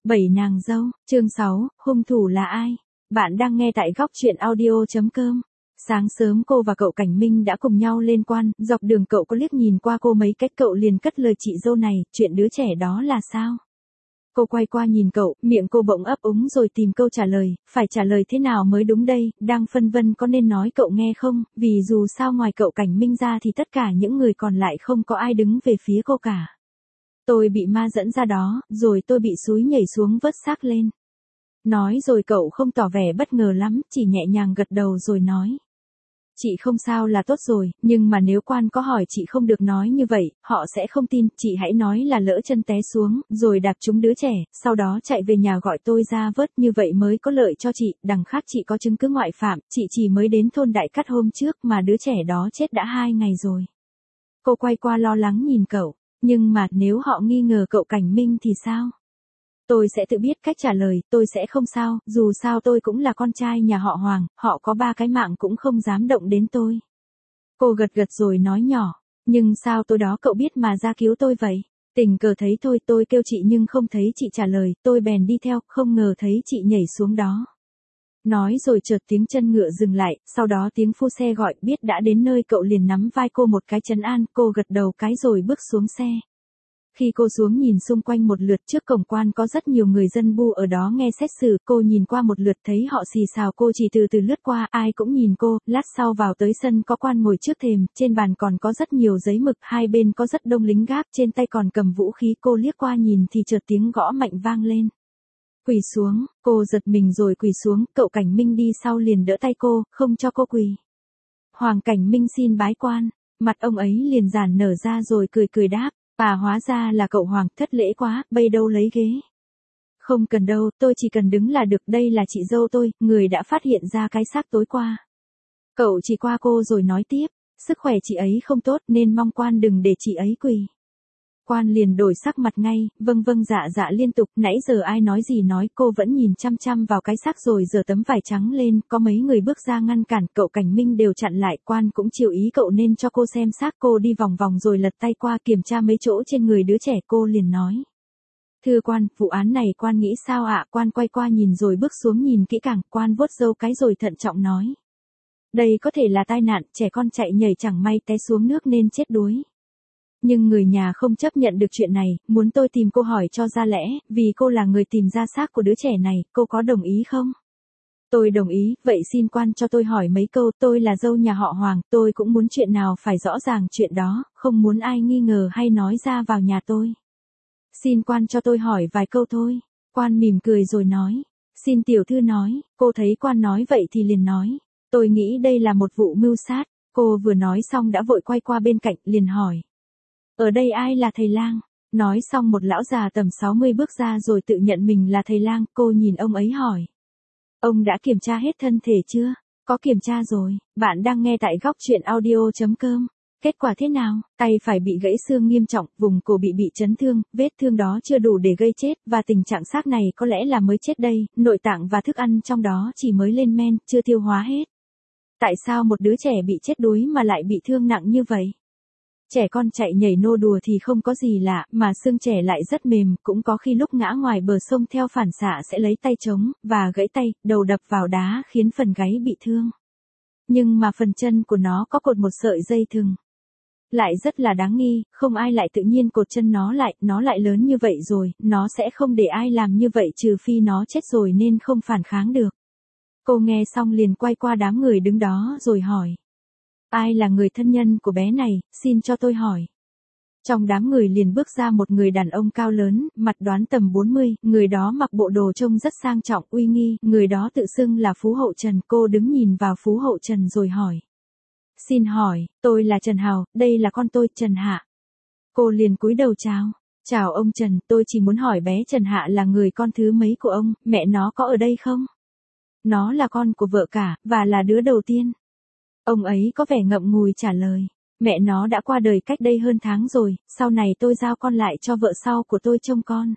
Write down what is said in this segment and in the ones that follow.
Bảy nàng dâu, chương 6, hung thủ là ai? Bạn đang nghe tại góc truyện audio.com. Sáng sớm cô và cậu Cảnh Minh đã cùng nhau lên quan, dọc đường cậu có liếc nhìn qua cô mấy cách cậu liền cất lời chị dâu này, chuyện đứa trẻ đó là sao? Cô quay qua nhìn cậu, miệng cô bỗng ấp úng rồi tìm câu trả lời, phải trả lời thế nào mới đúng đây, đang phân vân có nên nói cậu nghe không, vì dù sao ngoài cậu Cảnh Minh ra thì tất cả những người còn lại không có ai đứng về phía cô cả. Tôi bị ma dẫn ra đó, rồi tôi bị xúi nhảy xuống vớt xác lên. Nói rồi cậu không tỏ vẻ bất ngờ lắm, chỉ nhẹ nhàng gật đầu rồi nói. Chị không sao là tốt rồi, nhưng mà nếu quan có hỏi chị không được nói như vậy, họ sẽ không tin, chị hãy nói là lỡ chân té xuống, rồi đạp trúng đứa trẻ, sau đó chạy về nhà gọi tôi ra vớt, như vậy mới có lợi cho chị, đằng khác chị có chứng cứ ngoại phạm, chị chỉ mới đến thôn Đại Cát hôm trước mà đứa trẻ đó chết đã 2 ngày rồi. Cô quay qua lo lắng nhìn cậu. Nhưng mà nếu họ nghi ngờ cậu Cảnh Minh thì sao? Tôi sẽ tự biết cách trả lời, tôi sẽ không sao, dù sao tôi cũng là con trai nhà họ Hoàng, họ có 3 cái mạng cũng không dám động đến tôi. Cô gật gật rồi nói nhỏ, nhưng sao tối đó cậu biết mà ra cứu tôi vậy? Tình cờ thấy thôi, tôi kêu chị nhưng không thấy chị trả lời, tôi bèn đi theo, không ngờ thấy chị nhảy xuống đó. Nói rồi chợt tiếng chân ngựa dừng lại, sau đó tiếng phu xe gọi, biết đã đến nơi cậu liền nắm vai cô một cái trấn an, cô gật đầu cái rồi bước xuống xe. Khi cô xuống nhìn xung quanh một lượt, trước cổng quan có rất nhiều người dân bu ở đó nghe xét xử, cô nhìn qua một lượt thấy họ xì xào, cô chỉ từ từ lướt qua, ai cũng nhìn cô, lát sau vào tới sân có quan ngồi trước thềm, trên bàn còn có rất nhiều giấy mực, hai bên có rất đông lính gác, trên tay còn cầm vũ khí, cô liếc qua nhìn thì chợt tiếng gõ mạnh vang lên. Quỳ xuống, cô giật mình rồi quỳ xuống, cậu Cảnh Minh đi sau liền đỡ tay cô, không cho cô quỳ. Hoàng Cảnh Minh xin bái quan, mặt ông ấy liền giãn nở ra rồi cười cười đáp, hóa ra là cậu Hoàng, thất lễ quá, bây đâu lấy ghế. Không cần đâu, tôi chỉ cần đứng là được, đây là chị dâu tôi, người đã phát hiện ra cái xác tối qua. Cậu chỉ qua cô rồi nói tiếp, sức khỏe chị ấy không tốt nên mong quan đừng để chị ấy quỳ. Quan liền đổi sắc mặt ngay, vâng vâng dạ dạ liên tục, nãy giờ ai nói gì nói, cô vẫn nhìn chăm chăm vào cái xác rồi giở tấm vải trắng lên, có mấy người bước ra ngăn cản, cậu Cảnh Minh đều chặn lại, quan cũng chiều ý cậu nên cho cô xem xác, cô đi vòng vòng rồi lật tay qua kiểm tra mấy chỗ trên người đứa trẻ, cô liền nói. Thưa quan, vụ án này quan nghĩ sao ạ? Quan quay qua nhìn rồi bước xuống nhìn kỹ càng, quan vuốt râu cái rồi thận trọng nói. Đây có thể là tai nạn, trẻ con chạy nhảy chẳng may té xuống nước nên chết đuối. Nhưng người nhà không chấp nhận được chuyện này, muốn tôi tìm cô hỏi cho ra lẽ, vì cô là người tìm ra xác của đứa trẻ này, cô có đồng ý không? Tôi đồng ý, vậy xin quan cho tôi hỏi mấy câu, tôi là dâu nhà họ Hoàng, tôi cũng muốn chuyện nào phải rõ ràng chuyện đó, không muốn ai nghi ngờ hay nói ra vào nhà tôi. Xin quan cho tôi hỏi vài câu thôi, quan mỉm cười rồi nói, xin tiểu thư nói, cô thấy quan nói vậy thì liền nói, tôi nghĩ đây là một vụ mưu sát, cô vừa nói xong đã vội quay qua bên cạnh, liền hỏi. Ở đây ai là thầy lang? Nói xong một lão già tầm 60 bước ra rồi tự nhận mình là thầy lang, cô nhìn ông ấy hỏi. Ông đã kiểm tra hết thân thể chưa? Có kiểm tra rồi, bạn đang nghe tại góc truyện audio.com. Kết quả thế nào? Tay phải bị gãy xương nghiêm trọng, vùng cổ bị chấn thương, vết thương đó chưa đủ để gây chết, và tình trạng xác này có lẽ là mới chết đây, nội tạng và thức ăn trong đó chỉ mới lên men, chưa tiêu hóa hết. Tại sao một đứa trẻ bị chết đuối mà lại bị thương nặng như vậy? Trẻ con chạy nhảy nô đùa thì không có gì lạ, mà xương trẻ lại rất mềm, cũng có khi lúc ngã ngoài bờ sông theo phản xạ sẽ lấy tay chống, và gãy tay, đầu đập vào đá khiến phần gáy bị thương. Nhưng mà phần chân của nó có cột một sợi dây thừng. Lại rất là đáng nghi, không ai lại tự nhiên cột chân nó lại lớn như vậy rồi, nó sẽ không để ai làm như vậy trừ phi nó chết rồi nên không phản kháng được. Cô nghe xong liền quay qua đám người đứng đó rồi hỏi. Ai là người thân nhân của bé này, xin cho tôi hỏi. Trong đám người liền bước ra một người đàn ông cao lớn, mặt đoán tầm 40, người đó mặc bộ đồ trông rất sang trọng uy nghi, người đó tự xưng là Phú Hậu Trần, cô đứng nhìn vào Phú Hậu Trần rồi hỏi. Xin hỏi, tôi là Trần Hào, đây là con tôi, Trần Hạ. Cô liền cúi đầu chào. Chào ông Trần, tôi chỉ muốn hỏi bé Trần Hạ là người con thứ mấy của ông, mẹ nó có ở đây không? Nó là con của vợ cả, và là đứa đầu tiên. Ông ấy có vẻ ngậm ngùi trả lời, mẹ nó đã qua đời cách đây hơn tháng rồi, sau này tôi giao con lại cho vợ sau của tôi trông con.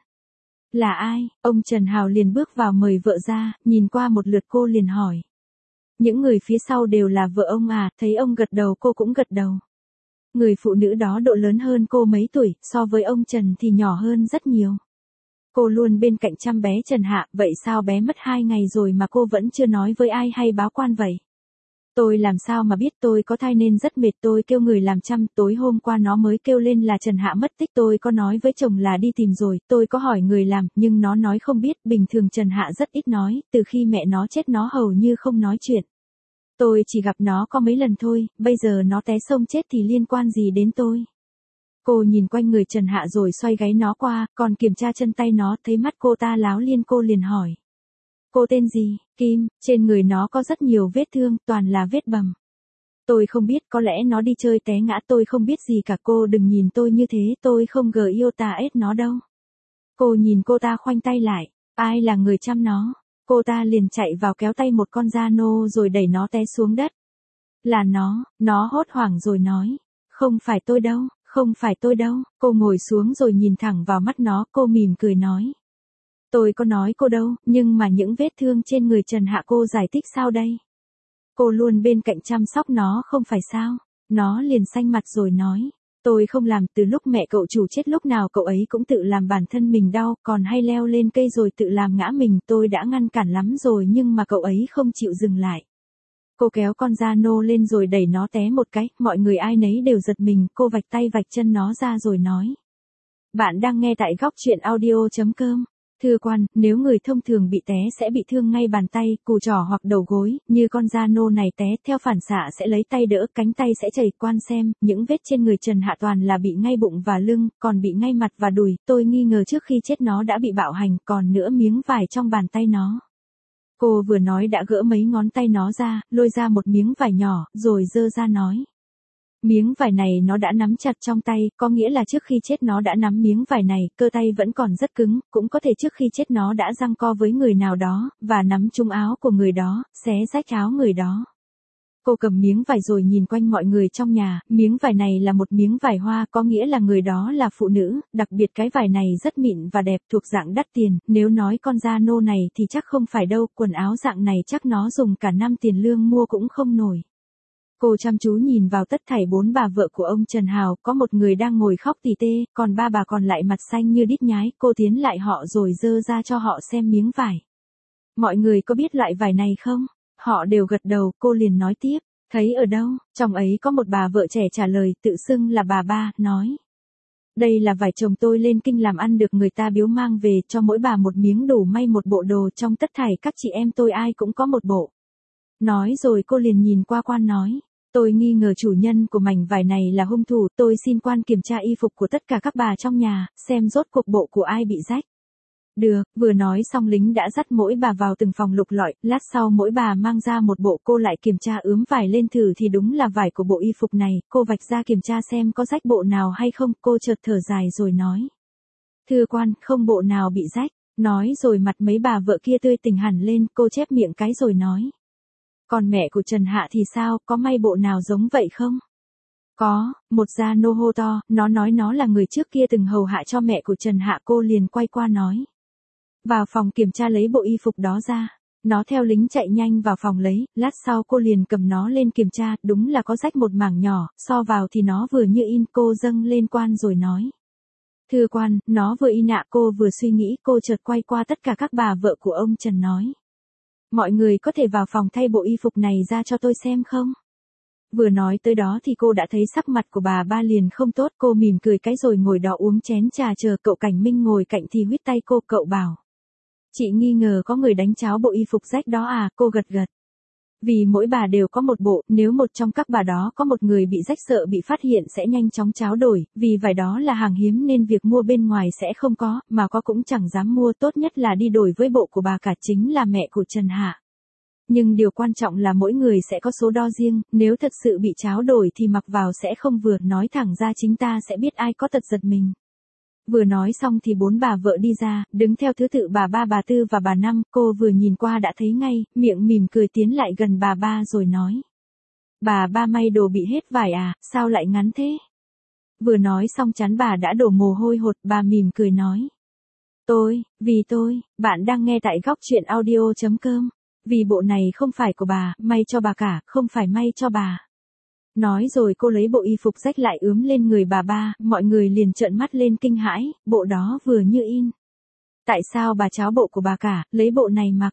Là ai? Ông Trần Hào liền bước vào mời vợ ra, nhìn qua một lượt cô liền hỏi. Những người phía sau đều là vợ ông à, thấy ông gật đầu cô cũng gật đầu. Người phụ nữ đó độ lớn hơn cô mấy tuổi, so với ông Trần thì nhỏ hơn rất nhiều. Cô luôn bên cạnh chăm bé Trần Hạ, vậy sao bé mất 2 ngày rồi mà cô vẫn chưa nói với ai hay báo quan vậy? Tôi làm sao mà biết, tôi có thai nên rất mệt, tôi kêu người làm chăm, tối hôm qua nó mới kêu lên là Trần Hạ mất tích, tôi có nói với chồng là đi tìm rồi, tôi có hỏi người làm, nhưng nó nói không biết, bình thường Trần Hạ rất ít nói, từ khi mẹ nó chết nó hầu như không nói chuyện. Tôi chỉ gặp nó có mấy lần thôi, bây giờ nó té sông chết thì liên quan gì đến tôi? Cô nhìn quanh người Trần Hạ rồi xoay gáy nó qua, còn kiểm tra chân tay nó, thấy mắt cô ta láo liên, cô liền hỏi. Cô tên gì? Kim, trên người nó có rất nhiều vết thương, toàn là vết bầm. Tôi không biết, có lẽ nó đi chơi té ngã, tôi không biết gì cả, cô đừng nhìn tôi như thế, tôi không yêu ta ết nó đâu. Cô nhìn cô ta khoanh tay lại, ai là người chăm nó? Cô ta liền chạy vào kéo tay một con da nô rồi đẩy nó té xuống đất. Là nó hốt hoảng rồi nói, không phải tôi đâu, không phải tôi đâu. Cô ngồi xuống rồi nhìn thẳng vào mắt nó, cô mỉm cười nói. Tôi có nói cô đâu, nhưng mà những vết thương trên người Trần Hạ cô giải thích sao đây? Cô luôn bên cạnh chăm sóc nó không phải sao? Nó liền xanh mặt rồi nói. Tôi không làm, từ lúc mẹ cậu chủ chết lúc nào cậu ấy cũng tự làm bản thân mình đau, còn hay leo lên cây rồi tự làm ngã mình, tôi đã ngăn cản lắm rồi nhưng mà cậu ấy không chịu dừng lại. Cô kéo con da nô lên rồi đẩy nó té một cái, mọi người ai nấy đều giật mình, cô vạch tay vạch chân nó ra rồi nói. Bạn đang nghe tại góc truyện audio.com. Thưa quan, nếu người thông thường bị té sẽ bị thương ngay bàn tay, cùi trỏ hoặc đầu gối, như con da nô này té, theo phản xạ sẽ lấy tay đỡ, cánh tay sẽ chảy. Quan xem, những vết trên người Trần Hạ toàn là bị ngay bụng và lưng, còn bị ngay mặt và đùi, tôi nghi ngờ trước khi chết nó đã bị bạo hành, còn nữa miếng vải trong bàn tay nó. Cô vừa nói đã gỡ mấy ngón tay nó ra, lôi ra một miếng vải nhỏ, rồi giơ ra nói. Miếng vải này nó đã nắm chặt trong tay, có nghĩa là trước khi chết nó đã nắm miếng vải này, cơ tay vẫn còn rất cứng, cũng có thể trước khi chết nó đã giằng co với người nào đó, và nắm trúng áo của người đó, xé rách áo người đó. Cô cầm miếng vải rồi nhìn quanh mọi người trong nhà, miếng vải này là một miếng vải hoa, có nghĩa là người đó là phụ nữ, đặc biệt cái vải này rất mịn và đẹp, thuộc dạng đắt tiền, nếu nói con da nô này thì chắc không phải đâu, quần áo dạng này chắc nó dùng cả năm tiền lương mua cũng không nổi. Cô chăm chú nhìn vào tất thảy 4 bà vợ của ông Trần Hào, có một người đang ngồi khóc tỉ tê, còn 3 bà còn lại mặt xanh như đít nhái, cô tiến lại họ rồi giơ ra cho họ xem miếng vải. Mọi người có biết loại vải này không? Họ đều gật đầu, cô liền nói tiếp, thấy ở đâu? Trong ấy có một bà vợ trẻ trả lời, tự xưng là bà Ba, nói. Đây là vải chồng tôi lên kinh làm ăn được người ta biếu mang về, cho mỗi bà một miếng đủ may một bộ đồ, trong tất thảy các chị em tôi ai cũng có một bộ. Nói rồi cô liền nhìn qua quan nói. Tôi nghi ngờ chủ nhân của mảnh vải này là hung thủ, tôi xin quan kiểm tra y phục của tất cả các bà trong nhà, xem rốt cuộc bộ của ai bị rách. Được, vừa nói xong lính đã dắt mỗi bà vào từng phòng lục lọi, lát sau mỗi bà mang ra một bộ, cô lại kiểm tra ướm vải lên thử thì đúng là vải của bộ y phục này, cô vạch ra kiểm tra xem có rách bộ nào hay không, cô chợt thở dài rồi nói. Thưa quan, không bộ nào bị rách, nói rồi mặt mấy bà vợ kia tươi tỉnh hẳn lên, cô chép miệng cái rồi nói. Còn mẹ của Trần Hạ thì sao, có may bộ nào giống vậy không? Có, một gia nô hô to, nó nói nó là người trước kia từng hầu hạ cho mẹ của Trần Hạ, cô liền quay qua nói. Vào phòng kiểm tra lấy bộ y phục đó ra. Nó theo lính chạy nhanh vào phòng lấy, lát sau cô liền cầm nó lên kiểm tra, đúng là có rách một mảng nhỏ, so vào thì nó vừa như in, cô dâng lên quan rồi nói. Thưa quan, nó vừa in ạ, cô vừa suy nghĩ, cô chợt quay qua tất cả các bà vợ của ông Trần nói. Mọi người có thể vào phòng thay bộ y phục này ra cho tôi xem không? Vừa nói tới đó thì cô đã thấy sắc mặt của bà Ba liền không tốt, cô mỉm cười cái rồi ngồi đó uống chén trà chờ cậu Cảnh Minh ngồi cạnh thì huýt tay cô, cậu bảo. Chị nghi ngờ có người đánh cháo bộ y phục rách đó à, cô gật gật. Vì mỗi bà đều có một bộ, nếu một trong các bà đó có một người bị rách sợ bị phát hiện sẽ nhanh chóng tráo đổi, vì vải đó là hàng hiếm nên việc mua bên ngoài sẽ không có, mà có cũng chẳng dám mua, tốt nhất là đi đổi với bộ của bà cả, chính là mẹ của Trần Hạ. Nhưng điều quan trọng là mỗi người sẽ có số đo riêng, nếu thật sự bị tráo đổi thì mặc vào sẽ không vừa, nói thẳng ra chính ta sẽ biết ai có tật giật mình. Vừa nói xong thì 4 bà vợ đi ra, đứng theo thứ tự bà Ba, bà Tư và bà Năm, cô vừa nhìn qua đã thấy ngay, miệng mỉm cười tiến lại gần bà Ba rồi nói. Bà Ba may đồ bị hết vải à, sao lại ngắn thế? Vừa nói xong trán bà đã đổ mồ hôi hột, bà mỉm cười nói. Vì tôi, bạn đang nghe tại góc truyện audio.com. Vì bộ này không phải của bà, may cho bà cả, không phải may cho bà. Nói rồi cô lấy bộ y phục rách lại ướm lên người bà Ba, mọi người liền trợn mắt lên kinh hãi, bộ đó vừa như in. tại sao bà cháo bộ của bà cả, lấy bộ này mặc?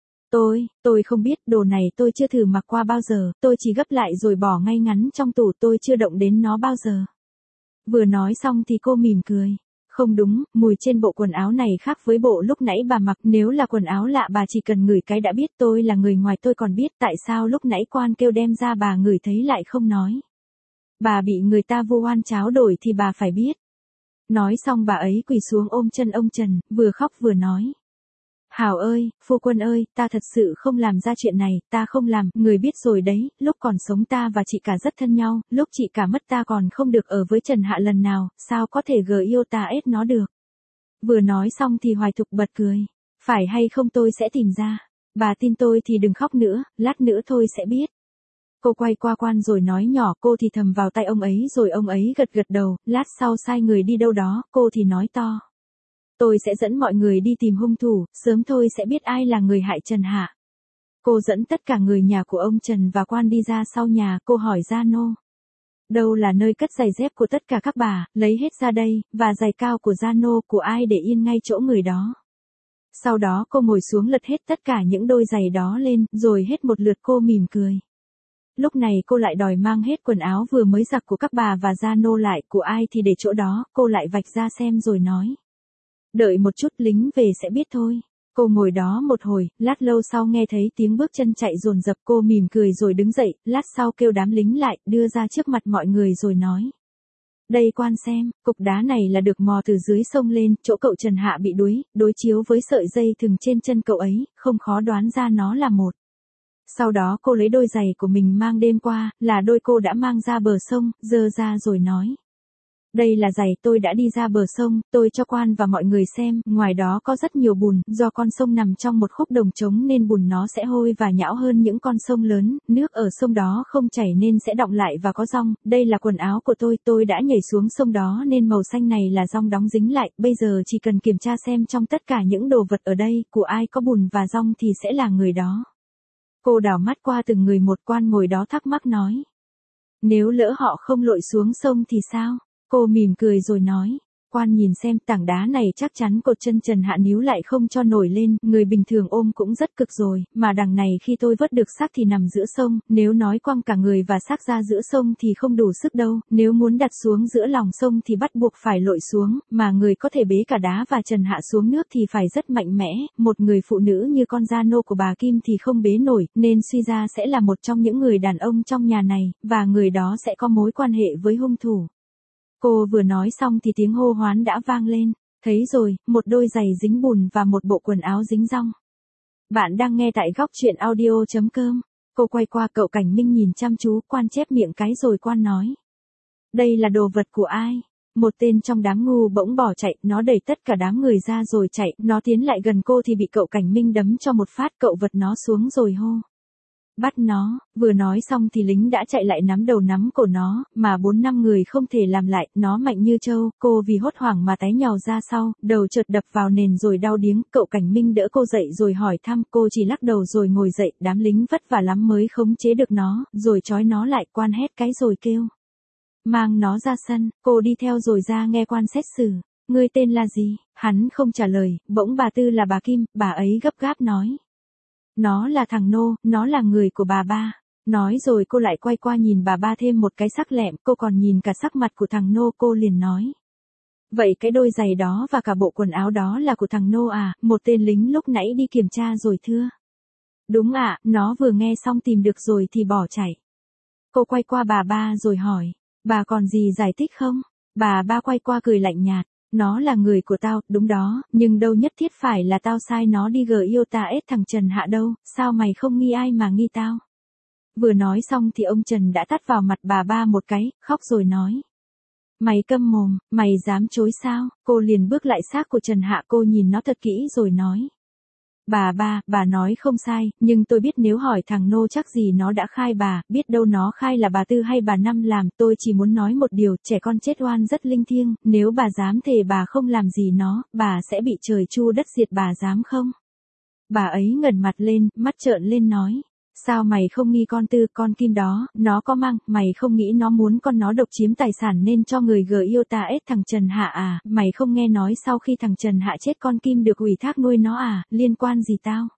Tôi không biết, đồ này tôi chưa thử mặc qua bao giờ, tôi chỉ gấp lại rồi bỏ ngay ngắn trong tủ, tôi chưa động đến nó bao giờ. Vừa nói xong thì cô mỉm cười. Không đúng, mùi trên bộ quần áo này khác với bộ lúc nãy bà mặc, nếu là quần áo lạ bà chỉ cần ngửi cái đã biết, tôi là người ngoài tôi còn biết tại sao lúc nãy quan kêu đem ra bà ngửi thấy lại không nói. Bà bị người ta vu oan cháo đổi thì bà phải biết. Nói xong bà ấy quỳ xuống ôm chân ông Trần, vừa khóc vừa nói. Hảo ơi, phu quân ơi, ta thật sự không làm ra chuyện này, ta không làm, người biết rồi đấy, lúc còn sống ta và chị cả rất thân nhau, lúc chị cả mất ta còn không được ở với Trần Hạ lần nào, sao có thể gờ yêu ta ết nó được. Vừa nói xong thì Hoài Thục bật cười. Phải hay không tôi sẽ tìm ra. Bà tin tôi thì đừng khóc nữa, lát nữa thôi sẽ biết. Cô quay qua quan rồi nói nhỏ, cô thì thầm vào tay ông ấy rồi ông ấy gật gật đầu, lát sau sai người đi đâu đó, cô thì nói to. Tôi sẽ dẫn mọi người đi tìm hung thủ, sớm thôi sẽ biết ai là người hại Trần Hạ. Cô dẫn tất cả người nhà của ông Trần và quan đi ra sau nhà, cô hỏi Gia Nô. Đâu là nơi cất giày dép của tất cả các bà, lấy hết ra đây, và giày cao của Gia Nô của ai để yên ngay chỗ người đó. Sau đó cô ngồi xuống lật hết tất cả những đôi giày đó lên, rồi hết một lượt cô mỉm cười. Lúc này cô lại đòi mang hết quần áo vừa mới giặt của các bà và Gia Nô lại, của ai thì để chỗ đó, cô lại vạch ra xem rồi nói. Đợi một chút lính về sẽ biết thôi. Cô ngồi đó một hồi, lát lâu sau nghe thấy tiếng bước chân chạy dồn dập, cô mỉm cười rồi đứng dậy, lát sau kêu đám lính lại, đưa ra trước mặt mọi người rồi nói. Đây quan xem, cục đá này là được mò từ dưới sông lên, chỗ cậu Trần Hạ bị đuối, đối chiếu với sợi dây thừng trên chân cậu ấy, không khó đoán ra nó là một. Sau đó cô lấy đôi giày của mình mang đêm qua, là đôi cô đã mang ra bờ sông, giơ ra rồi nói. Đây là giày tôi đã đi ra bờ sông, tôi cho quan và mọi người xem, ngoài đó có rất nhiều bùn, do con sông nằm trong một khúc đồng trống nên bùn nó sẽ hôi và nhão hơn những con sông lớn, nước ở sông đó không chảy nên sẽ đọng lại và có dong, đây là quần áo của tôi đã nhảy xuống sông đó nên màu xanh này là dong đóng dính lại, bây giờ chỉ cần kiểm tra xem trong tất cả những đồ vật ở đây, của ai có bùn và dong thì sẽ là người đó. Cô đảo mắt qua từng người một, quan ngồi đó thắc mắc nói. Nếu lỡ họ không lội xuống sông thì sao? Cô mỉm cười rồi nói, quan nhìn xem tảng đá này chắc chắn cột chân Trần Hạ níu lại không cho nổi lên, người bình thường ôm cũng rất cực rồi, mà đằng này khi tôi vớt được xác thì nằm giữa sông, nếu nói quăng cả người và xác ra giữa sông thì không đủ sức đâu, nếu muốn đặt xuống giữa lòng sông thì bắt buộc phải lội xuống, mà người có thể bế cả đá và Trần Hạ xuống nước thì phải rất mạnh mẽ, một người phụ nữ như con Gia Nô của bà Kim thì không bế nổi, nên suy ra sẽ là một trong những người đàn ông trong nhà này, và người đó sẽ có mối quan hệ với hung thủ. Cô vừa nói xong thì tiếng hô hoán đã vang lên. Thấy rồi, một đôi giày dính bùn và một bộ quần áo dính dong. Bạn đang nghe tại góc truyện audio.com. Cô quay qua cậu Cảnh Minh nhìn chăm chú, quan chép miệng cái rồi quan nói. Đây là đồ vật của ai? Một tên trong đám ngu bỗng bỏ chạy, nó đẩy tất cả đám người ra rồi chạy, nó tiến lại gần cô thì bị cậu Cảnh Minh đấm cho một phát, cậu vật nó xuống rồi hô. Bắt nó, vừa nói xong thì lính đã chạy lại nắm đầu nắm cổ nó, mà 4-5 người không thể làm lại, nó mạnh như trâu, cô vì hốt hoảng mà té nhào ra sau, đầu chợt đập vào nền rồi đau điếng, cậu Cảnh Minh đỡ cô dậy rồi hỏi thăm, cô chỉ lắc đầu rồi ngồi dậy, đám lính vất vả lắm mới khống chế được nó, rồi trói nó lại, quan hét cái rồi kêu. Mang nó ra sân, cô đi theo rồi ra nghe quan xét xử. Ngươi tên là gì? Hắn không trả lời, bỗng bà Tư là bà Kim, bà ấy gấp gáp nói. Nó là thằng Nô, nó là người của bà ba. Nói rồi cô lại quay qua nhìn bà ba thêm một cái sắc lẹm, cô còn nhìn cả sắc mặt của thằng Nô, cô liền nói. Vậy cái đôi giày đó và cả bộ quần áo đó là của thằng Nô à? Một tên lính lúc nãy đi kiểm tra rồi thưa. Đúng ạ, nó vừa nghe xong tìm được rồi thì bỏ chạy. Cô quay qua bà ba rồi hỏi, bà còn gì giải thích không? Bà ba quay qua cười lạnh nhạt. Nó là người của tao, đúng đó, nhưng đâu nhất thiết phải là tao sai nó đi gờ yêu ta ết thằng Trần Hạ đâu, sao mày không nghi ai mà nghi tao? Vừa nói xong thì ông Trần đã tát vào mặt bà ba một cái, khóc rồi nói. Mày câm mồm, mày dám chối sao? Cô liền bước lại xác của Trần Hạ, cô nhìn nó thật kỹ rồi nói. Bà ba, bà nói không sai, nhưng tôi biết nếu hỏi thằng Nô chắc gì nó đã khai bà, biết đâu nó khai là bà Tư hay bà Năm làm, tôi chỉ muốn nói một điều, trẻ con chết oan rất linh thiêng, nếu bà dám thề bà không làm gì nó, bà sẽ bị trời chu đất diệt, bà dám không? Bà ấy ngẩng mặt lên, mắt trợn lên nói, Sao mày không nghi con Tư, con Kim đó, nó có mang, mày không nghĩ nó muốn con nó độc chiếm tài sản nên cho người yêu ta ết thằng Trần Hạ à, mày không nghe nói sau khi thằng Trần Hạ chết con Kim được ủy thác nuôi nó à, liên quan gì tao?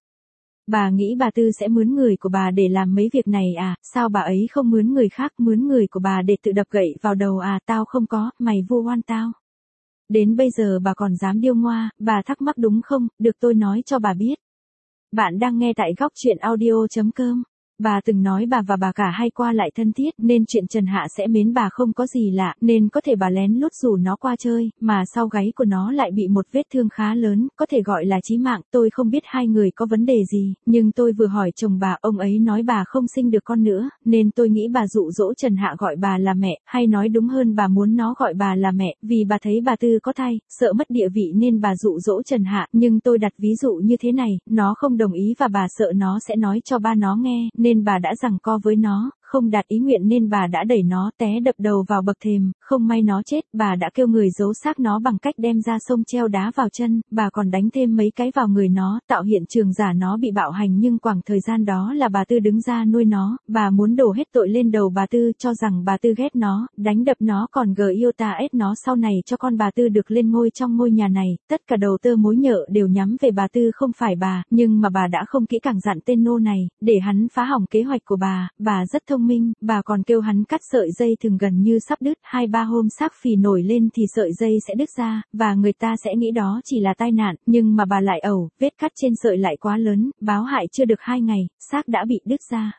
Bà nghĩ bà Tư sẽ mướn người của bà để làm mấy việc này à, sao bà ấy không mướn người khác, mướn người của bà để tự đập gậy vào đầu à, tao không có, mày vu oan tao. Đến bây giờ bà còn dám điêu ngoa, bà thắc mắc đúng không, được tôi nói cho bà biết. Bạn đang nghe tại góc truyện audio.com. Bà từng nói bà và bà cả hay qua lại thân thiết nên chuyện Trần Hạ sẽ mến bà không có gì lạ nên có thể bà lén lút rủ nó qua chơi, mà sau gáy của nó lại bị một vết thương khá lớn, có thể gọi là chí mạng. Tôi không biết hai người có vấn đề gì, nhưng tôi vừa hỏi chồng bà, ông ấy nói bà không sinh được con nữa, nên tôi nghĩ bà dụ dỗ Trần Hạ gọi bà là mẹ, hay nói đúng hơn bà muốn nó gọi bà là mẹ, vì bà thấy bà Tư có thai, sợ mất địa vị nên bà dụ dỗ Trần Hạ, nhưng tôi đặt ví dụ như thế này, nó không đồng ý và bà sợ nó sẽ nói cho ba nó nghe, nên bà đã giằng co với nó, không đạt ý nguyện nên bà đã đẩy nó té đập đầu vào bậc thềm, không may nó chết, bà đã kêu người giấu xác nó bằng cách đem ra sông treo đá vào chân, bà còn đánh thêm mấy cái vào người nó, tạo hiện trường giả nó bị bạo hành, nhưng khoảng thời gian đó là bà Tư đứng ra nuôi nó, bà muốn đổ hết tội lên đầu bà Tư, cho rằng bà Tư ghét nó, đánh đập nó, còn yêu ta ết nó sau này cho con bà Tư được lên ngôi trong ngôi nhà này, tất cả đầu tơ mối nhợ đều nhắm về bà Tư không phải bà, nhưng mà bà đã không kỹ càng dặn tên nô này, để hắn phá hỏng kế hoạch của bà rất thông minh, bà còn kêu hắn cắt sợi dây thừng gần như sắp đứt, 2-3 hôm xác phì nổi lên thì sợi dây sẽ đứt ra, và người ta sẽ nghĩ đó chỉ là tai nạn, nhưng mà bà lại ẩu, vết cắt trên sợi lại quá lớn, báo hại chưa được 2 ngày, xác đã bị đứt ra.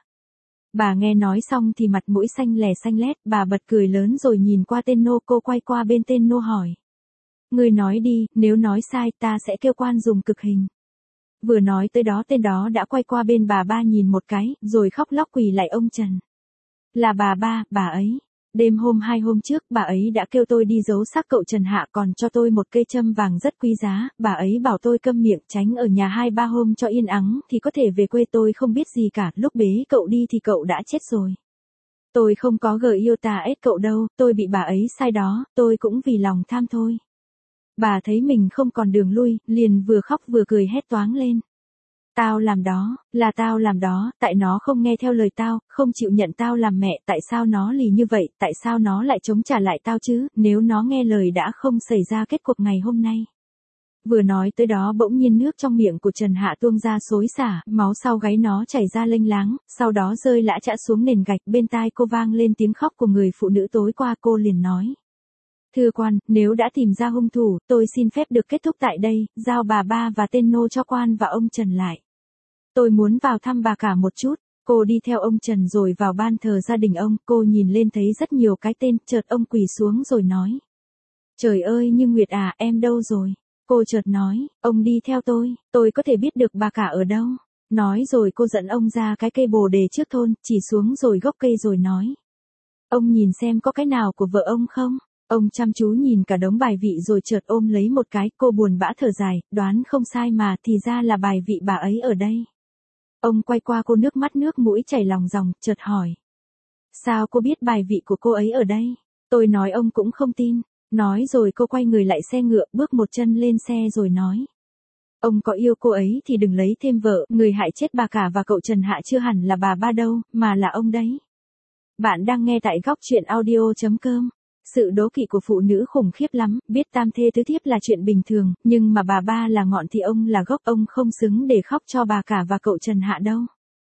Bà nghe nói xong thì mặt mũi xanh lè xanh lét, bà bật cười lớn rồi nhìn qua tên nô, cô quay qua bên tên nô hỏi. Ngươi nói đi, nếu nói sai ta sẽ kêu quan dùng cực hình. Vừa nói tới đó tên đó đã quay qua bên bà ba nhìn một cái, rồi khóc lóc quỳ lại ông Trần. Là bà ba, bà ấy. Đêm 2 hôm trước, bà ấy đã kêu tôi đi giấu xác cậu Trần Hạ, còn cho tôi một cây châm vàng rất quý giá, bà ấy bảo tôi câm miệng tránh ở nhà 2-3 hôm cho yên ắng, thì có thể về quê. Tôi không biết gì cả, lúc bế cậu đi thì cậu đã chết rồi. Tôi không có yêu ta ết cậu đâu, tôi bị bà ấy sai đó, tôi cũng vì lòng tham thôi. Bà thấy mình không còn đường lui, liền vừa khóc vừa cười hét toáng lên. Tao làm đó, là tao làm đó, tại nó không nghe theo lời tao, không chịu nhận tao làm mẹ, tại sao nó lì như vậy, tại sao nó lại chống trả lại tao chứ, nếu nó nghe lời đã không xảy ra kết cục ngày hôm nay. Vừa nói tới đó bỗng nhiên nước trong miệng của Trần Hạ tuôn ra xối xả, máu sau gáy nó chảy ra lênh láng, sau đó rơi lã chã xuống nền gạch, bên tai cô vang lên tiếng khóc của người phụ nữ tối qua. Cô liền nói. Thưa quan, nếu đã tìm ra hung thủ, tôi xin phép được kết thúc tại đây, giao bà ba và tên nô cho quan và ông Trần lại. Tôi muốn vào thăm bà cả một chút. Cô đi theo ông Trần rồi vào ban thờ gia đình ông, cô nhìn lên thấy rất nhiều cái tên, chợt ông quỳ xuống rồi nói. Trời ơi Như Nguyệt à, em đâu rồi? Cô chợt nói, ông đi theo tôi có thể biết được bà cả ở đâu. Nói rồi cô dẫn ông ra cái cây bồ đề trước thôn, chỉ xuống rồi gốc cây rồi nói. Ông nhìn xem có cái nào của vợ ông không? Ông chăm chú nhìn cả đống bài vị rồi chợt ôm lấy một cái, cô buồn bã thở dài, đoán không sai mà, thì ra là bài vị bà ấy ở đây. Ông quay qua cô, nước mắt nước mũi chảy lòng ròng, chợt hỏi. Sao cô biết bài vị của cô ấy ở đây? Tôi nói ông cũng không tin. Nói rồi cô quay người lại xe ngựa, bước một chân lên xe rồi nói. Ông có yêu cô ấy thì đừng lấy thêm vợ, người hại chết bà cả và cậu Trần Hạ chưa hẳn là bà ba đâu, mà là ông đấy. Bạn đang nghe tại góc truyện audio.com. Sự đố kỵ của phụ nữ khủng khiếp lắm, biết tam thê tứ thiếp là chuyện bình thường, nhưng mà bà ba là ngọn thì ông là gốc, ông không xứng để khóc cho bà cả và cậu Trần Hạ đâu.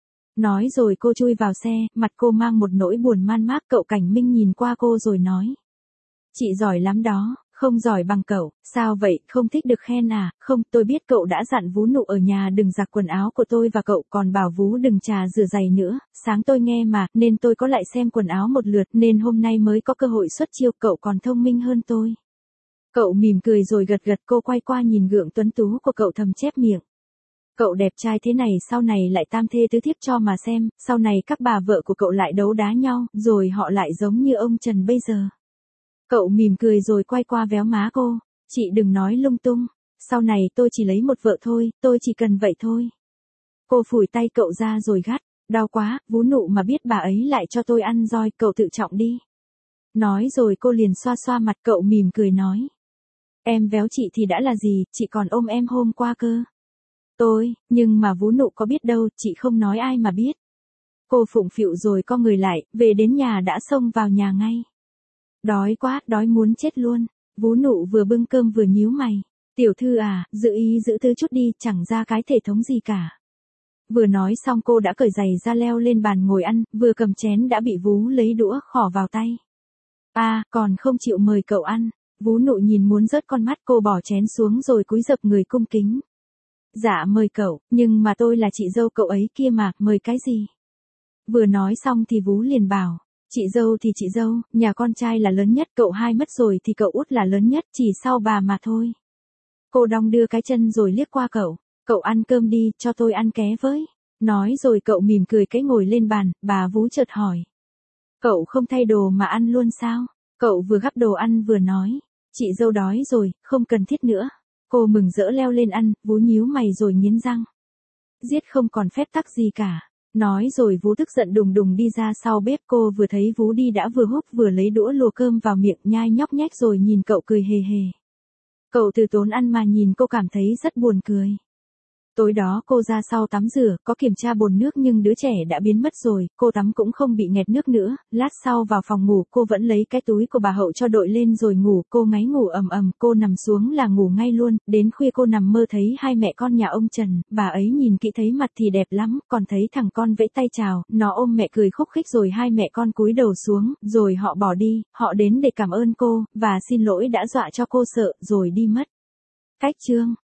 Nói rồi cô chui vào xe, mặt cô mang một nỗi buồn man mác. Cậu Cảnh Minh nhìn qua cô rồi nói. Chị giỏi lắm đó, không giỏi bằng cậu, sao vậy, không thích được khen à? Không, tôi biết cậu đã dặn Vú Nụ ở nhà đừng giặt quần áo của tôi và cậu, còn bảo Vú đừng chà rửa giày nữa, sáng tôi nghe mà, nên tôi có lại xem quần áo một lượt, nên hôm nay mới có cơ hội xuất chiêu, cậu còn thông minh hơn tôi. Cậu mỉm cười rồi gật gật, cô quay qua nhìn gượng tuấn tú của cậu thầm chép miệng. Cậu đẹp trai thế này sau này lại tam thê tứ thiếp cho mà xem, sau này các bà vợ của cậu lại đấu đá nhau, rồi họ lại giống như ông Trần bây giờ. Cậu mỉm cười rồi quay qua véo má cô, chị đừng nói lung tung, sau này tôi chỉ lấy một vợ thôi, tôi chỉ cần vậy thôi. Cô phủi tay cậu ra rồi gắt, đau quá, Vú Nụ mà biết bà ấy lại cho tôi ăn roi, cậu tự trọng đi. Nói rồi cô liền xoa xoa mặt, cậu mỉm cười nói. Em véo chị thì đã là gì, chị còn ôm em hôm qua cơ. Nhưng mà Vú Nụ có biết đâu, chị không nói ai mà biết. Cô phụng phịu rồi co người lại, về đến nhà đã xông vào nhà ngay. Đói quá, đói muốn chết luôn. Vú Nụ vừa bưng cơm vừa nhíu mày. Tiểu thư à, giữ ý giữ tư chút đi, chẳng ra cái thể thống gì cả. Vừa nói xong cô đã cởi giày ra leo lên bàn ngồi ăn, vừa cầm chén đã bị Vú lấy đũa khỏ vào tay. Còn không chịu mời cậu ăn. Vú Nụ nhìn muốn rớt con mắt, cô bỏ chén xuống rồi cúi gập người cung kính. Dạ mời cậu, nhưng mà tôi là chị dâu cậu ấy kia mà, mời cái gì? Vừa nói xong thì Vú liền bảo, chị dâu thì chị dâu, nhà con trai là lớn nhất, cậu hai mất rồi thì cậu út là lớn nhất, chỉ sau bà mà thôi. Cô đong đưa cái chân rồi liếc qua cậu ăn cơm đi, cho tôi ăn ké với. Nói rồi cậu mỉm cười cái ngồi lên bàn, bà Vú chợt hỏi. Cậu không thay đồ mà ăn luôn sao? Cậu vừa gắp đồ ăn vừa nói, chị dâu đói rồi, không cần thiết nữa. Cô mừng rỡ leo lên ăn, Vú nhíu mày rồi nghiến răng. Giết không còn phép tắc gì cả. Nói rồi Vú tức giận đùng đùng đi ra sau bếp, cô vừa thấy Vú đi đã vừa húp vừa lấy đũa lùa cơm vào miệng nhai nhóc nhách rồi nhìn cậu cười hề hề. Cậu từ tốn ăn mà nhìn cô cảm thấy rất buồn cười. Tối đó cô ra sau tắm rửa, có kiểm tra bồn nước nhưng đứa trẻ đã biến mất rồi, cô tắm cũng không bị nghẹt nước nữa, lát sau vào phòng ngủ cô vẫn lấy cái túi của bà Hậu cho đội lên rồi ngủ, cô ngáy ngủ ầm ầm, cô nằm xuống là ngủ ngay luôn, đến khuya cô nằm mơ thấy hai mẹ con nhà ông Trần, bà ấy nhìn kỹ thấy mặt thì đẹp lắm, còn thấy thằng con vẫy tay chào, nó ôm mẹ cười khúc khích rồi hai mẹ con cúi đầu xuống, rồi họ bỏ đi, họ đến để cảm ơn cô, và xin lỗi đã dọa cho cô sợ, rồi đi mất. Cách chương